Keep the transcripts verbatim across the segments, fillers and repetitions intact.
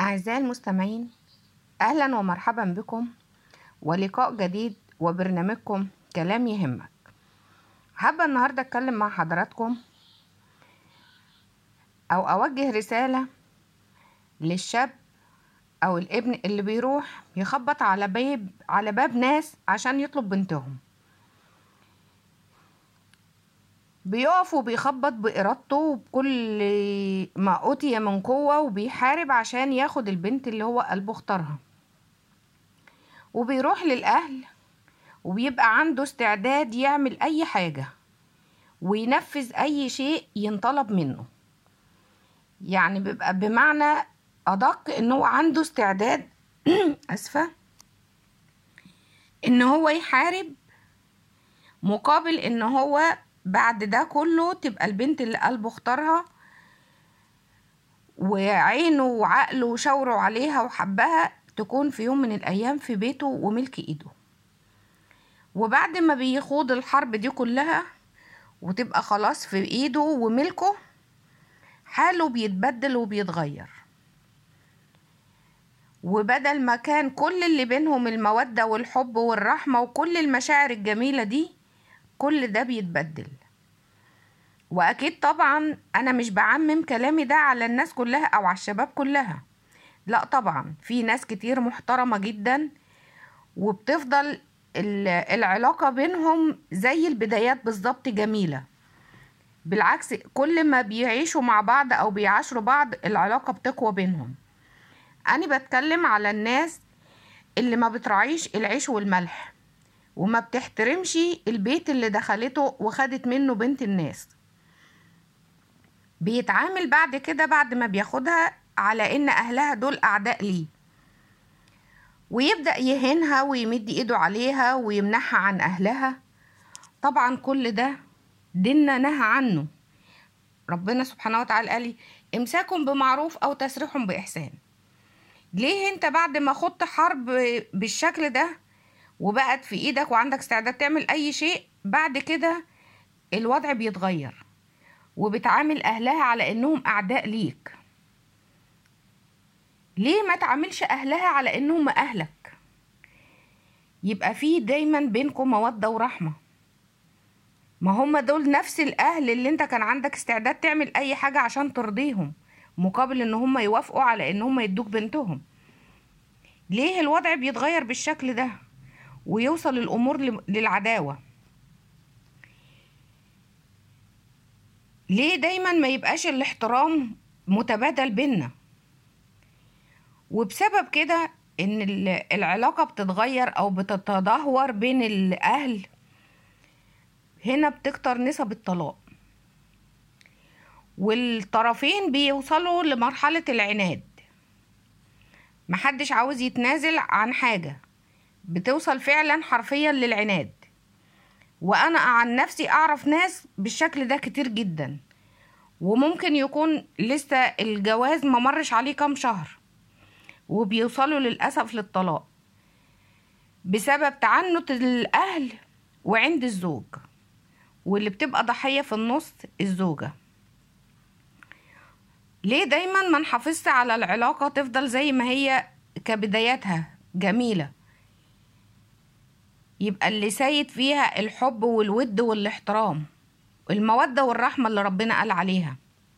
أعزائي المستمعين، أهلا ومرحبا بكم ولقاء جديد وبرنامجكم كلام يهمك. حابة النهاردة أتكلم مع حضراتكم أو أوجه رسالة للشاب أو الابن اللي بيروح يخبط على باب على باب ناس عشان يطلب بنتهم. بيقف وبيخبط بإرادته وبكل ما أوتي من قوة وبيحارب عشان ياخد البنت اللي هو قلبه اختارها، وبيروح للأهل وبيبقى عنده استعداد يعمل أي حاجة وينفذ أي شيء ينطلب منه. يعني بيبقى بمعنى أدق إن هو عنده استعداد أسفة إن هو يحارب مقابل إن هو بعد ده كله تبقى البنت اللي قلبه اختارها وعينه وعقله وشاوره عليها وحبها تكون في يوم من الأيام في بيته وملك إيده. وبعد ما بيخوض الحرب دي كلها وتبقى خلاص في إيده وملكه، حاله بيتبدل وبيتغير، وبدل ما كان كل اللي بينهم المودة والحب والرحمة وكل المشاعر الجميلة دي، كل ده بيتبدل. وأكيد طبعا أنا مش بعمم كلامي ده على الناس كلها أو على الشباب كلها، لا طبعا في ناس كتير محترمة جدا وبتفضل العلاقة بينهم زي البدايات بالظبط جميلة. بالعكس، كل ما بيعيشوا مع بعض أو بيعاشروا بعض العلاقة بتقوى بينهم. أنا بتكلم على الناس اللي ما بتراعيش العيش والملح وما بتحترمش البيت اللي دخلته وخدت منه بنت الناس. بيتعامل بعد كده بعد ما بياخدها على إن أهلها دول أعداء ليه، ويبدأ يهينها ويمد إيده عليها ويمنعها عن أهلها. طبعا كل ده ديننا نهى عنه. ربنا سبحانه وتعالى قال امساك بمعروف أو تسريح بإحسان. ليه انت بعد ما خدت حرب بالشكل ده وبقت في ايدك وعندك استعداد تعمل اي شيء، بعد كده الوضع بيتغير وبتعامل اهلها على انهم اعداء ليك؟ ليه ما تعاملش اهلها على انهم اهلك؟ يبقى في دايما بينكم مودة ورحمة. ما هم دول نفس الاهل اللي انت كان عندك استعداد تعمل اي حاجة عشان ترضيهم مقابل ان هم يوافقوا على ان هم يدوك بنتهم. ليه الوضع بيتغير بالشكل ده ويوصل الامور للعداوة؟ ليه دايما ما يبقاش الاحترام متبادل بينا؟ وبسبب كده ان العلاقة بتتغير او بتتدهور بين الاهل. هنا بتكتر نسب الطلاق والطرفين بيوصلوا لمرحلة العناد، محدش عاوز يتنازل عن حاجة، بتوصل فعلا حرفيا للعناد. وانا عن نفسي اعرف ناس بالشكل ده كتير جدا، وممكن يكون لسه الجواز ما مرش عليه كام شهر وبيوصلوا للأسف للطلاق بسبب تعنت الاهل وعند الزوج، واللي بتبقى ضحية في النص الزوجة. ليه دايما ما نحافظش على العلاقة تفضل زي ما هي كبداياتها جميلة، يبقى اللي سايد فيها الحب والود والاحترام، المودة والرحمة اللي ربنا قال عليها.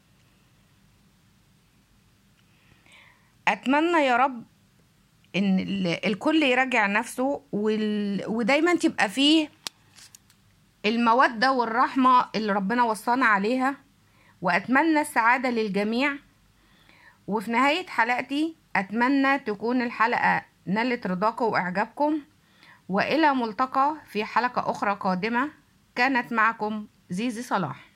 أتمنى يا رب إن الكل يراجع نفسه وال... ودايما تبقى فيه المودة والرحمة اللي ربنا وصانا عليها. وأتمنى السعادة للجميع. وفي نهاية حلقتي أتمنى تكون الحلقة نالت رضاكم وإعجابكم، وإلى ملتقى في حلقة أخرى قادمة. كانت معكم زيزي صلاح.